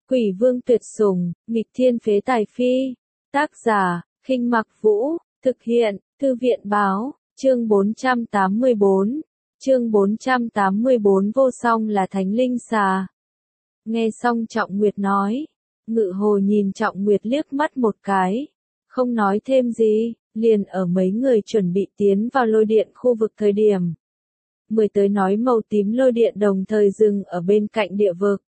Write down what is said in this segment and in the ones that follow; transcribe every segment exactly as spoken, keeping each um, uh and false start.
Quỷ vương tuyệt sủng, nghịch thiên phế tài phi. Tác giả, Khinh Mặc Vũ, thực hiện, Thư viện báo, chương bốn trăm tám mươi bốn. Chương bốn trăm tám mươi bốn vô song là thánh linh xà. Nghe xong Trọng Nguyệt nói, Ngự Hồ nhìn Trọng Nguyệt liếc mắt một cái, không nói thêm gì, liền ở mấy người chuẩn bị tiến vào lôi điện khu vực thời điểm. Mười tới nói màu tím lôi điện đồng thời dừng ở bên cạnh địa vực.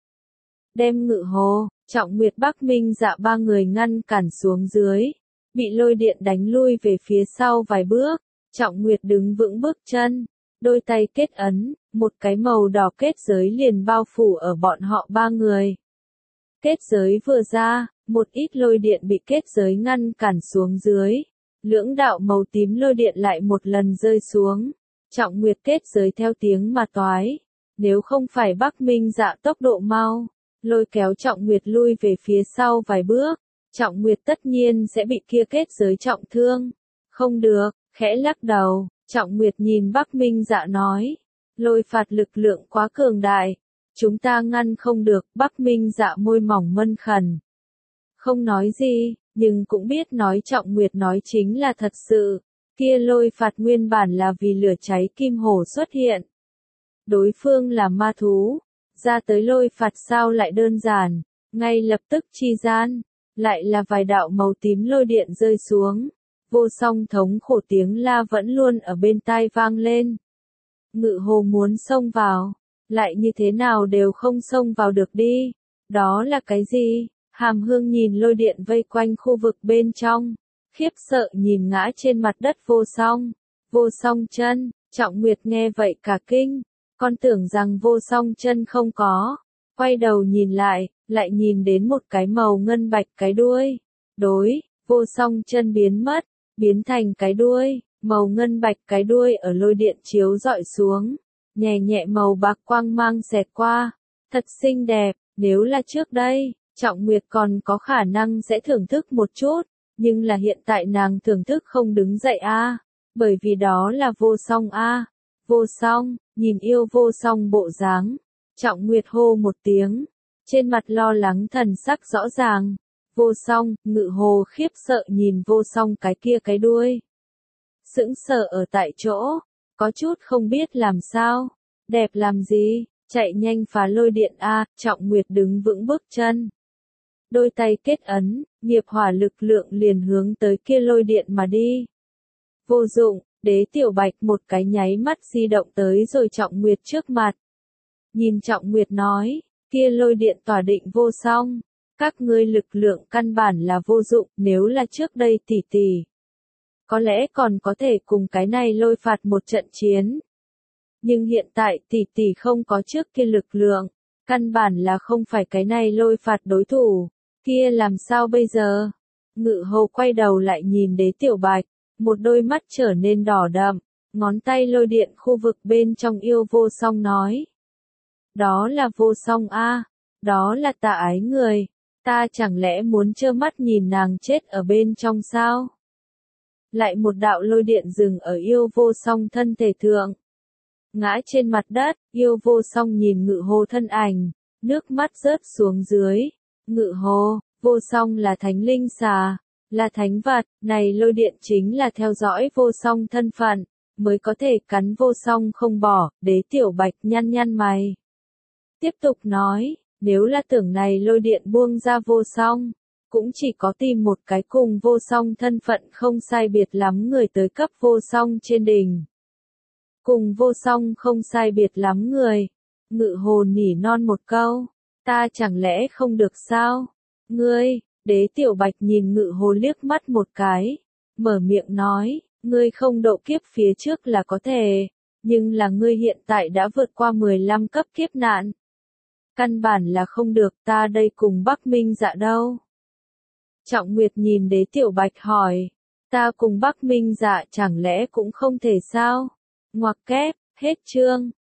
Đem Ngự Hồ, Trọng Nguyệt Bắc Minh Dạ ba người ngăn cản xuống dưới, bị lôi điện đánh lui về phía sau vài bước. Trọng Nguyệt đứng vững bước chân, đôi tay kết ấn, một cái màu đỏ kết giới liền bao phủ ở bọn họ ba người. Kết giới vừa ra, một ít lôi điện bị kết giới ngăn cản xuống dưới. Lưỡng đạo màu tím lôi điện lại một lần rơi xuống. Trọng Nguyệt kết giới theo tiếng mà toái. Nếu không phải Bắc Minh Dạ tốc độ mau, lôi kéo Trọng Nguyệt lui về phía sau vài bước, Trọng Nguyệt tất nhiên sẽ bị kia kết giới trọng thương. Không được, khẽ lắc đầu, Trọng Nguyệt nhìn Bắc Minh Dạ nói, lôi phạt lực lượng quá cường đại, chúng ta ngăn không được. Bắc Minh Dạ môi mỏng mân khẩn, không nói gì, nhưng cũng biết nói Trọng Nguyệt nói chính là thật sự. Kia lôi phạt nguyên bản là vì lửa cháy kim hổ xuất hiện. Đối phương là ma thú, ra tới lôi phạt sao lại đơn giản, ngay lập tức chi gian, lại là vài đạo màu tím lôi điện rơi xuống. Vô song thống khổ tiếng la vẫn luôn ở bên tai vang lên. Ngự Hồ muốn xông vào, lại như thế nào đều không xông vào được đi. Đó là cái gì? Hàm Hương nhìn lôi điện vây quanh khu vực bên trong, khiếp sợ nhìn ngã trên mặt đất vô song. Vô song chân, Trọng Nguyệt nghe vậy cả kinh, con tưởng rằng vô song chân không có. Quay đầu nhìn lại, lại nhìn đến một cái màu ngân bạch cái đuôi. Đối, vô song chân biến mất, biến thành cái đuôi, màu ngân bạch cái đuôi ở lôi điện chiếu dọi xuống, nhẹ nhẹ màu bạc quang mang xẹt qua, thật xinh đẹp. Nếu là trước đây, Trọng Nguyệt còn có khả năng sẽ thưởng thức một chút, nhưng là hiện tại nàng thưởng thức không đứng dậy a, bởi vì đó là vô song a. Vô song, nhìn yêu vô song bộ dáng, Trọng Nguyệt hô một tiếng, trên mặt lo lắng thần sắc rõ ràng. Vô song, Ngự Hồ khiếp sợ nhìn vô song cái kia cái đuôi. Sững sờ ở tại chỗ, có chút không biết làm sao, đẹp làm gì, chạy nhanh phá lôi điện a. Trọng Nguyệt đứng vững bước chân. Đôi tay kết ấn, nghiệp hỏa lực lượng liền hướng tới kia lôi điện mà đi. Vô dụng, Đế Tiểu Bạch một cái nháy mắt di động tới rồi Trọng Nguyệt trước mặt. Nhìn Trọng Nguyệt nói, kia lôi điện tỏa định vô song. Các ngươi lực lượng căn bản là vô dụng, nếu là trước đây tỷ tỷ, có lẽ còn có thể cùng cái này lôi phạt một trận chiến. Nhưng hiện tại tỷ tỷ không có trước kia lực lượng, căn bản là không phải cái này lôi phạt đối thủ, kia làm sao bây giờ? Ngự Hồ quay đầu lại nhìn Đế Tiểu Bạch, một đôi mắt trở nên đỏ đậm, ngón tay lôi điện khu vực bên trong yêu vô song nói. Đó là vô song a, đó là tà ái người. Ta chẳng lẽ muốn trơ mắt nhìn nàng chết ở bên trong sao? Lại một đạo lôi điện dừng ở yêu vô song thân thể thượng. Ngã trên mặt đất, yêu vô song nhìn Ngự Hồ thân ảnh, nước mắt rớt xuống dưới. Ngự Hồ, vô song là thánh linh xà, là thánh vật, này lôi điện chính là theo dõi vô song thân phận, mới có thể cắn vô song không bỏ. Đế Tiểu Bạch nhăn nhăn mày. Tiếp tục nói. Nếu là tưởng này lôi điện buông ra vô song, cũng chỉ có tìm một cái cùng vô song thân phận không sai biệt lắm người tới cấp vô song trên đỉnh. Cùng vô song không sai biệt lắm người. Ngự Hồ nỉ non một câu, ta chẳng lẽ không được sao? Ngươi, Đế Tiểu Bạch nhìn Ngự Hồ liếc mắt một cái, mở miệng nói, ngươi không độ kiếp phía trước là có thể, nhưng là ngươi hiện tại đã vượt qua mười lăm cấp kiếp nạn. Căn bản là không được, ta đây cùng Bắc Minh Dạ đâu? Trọng Nguyệt nhìn Đế Tiểu Bạch hỏi, ta cùng Bắc Minh Dạ chẳng lẽ cũng không thể sao? Ngoặc kép, hết chương.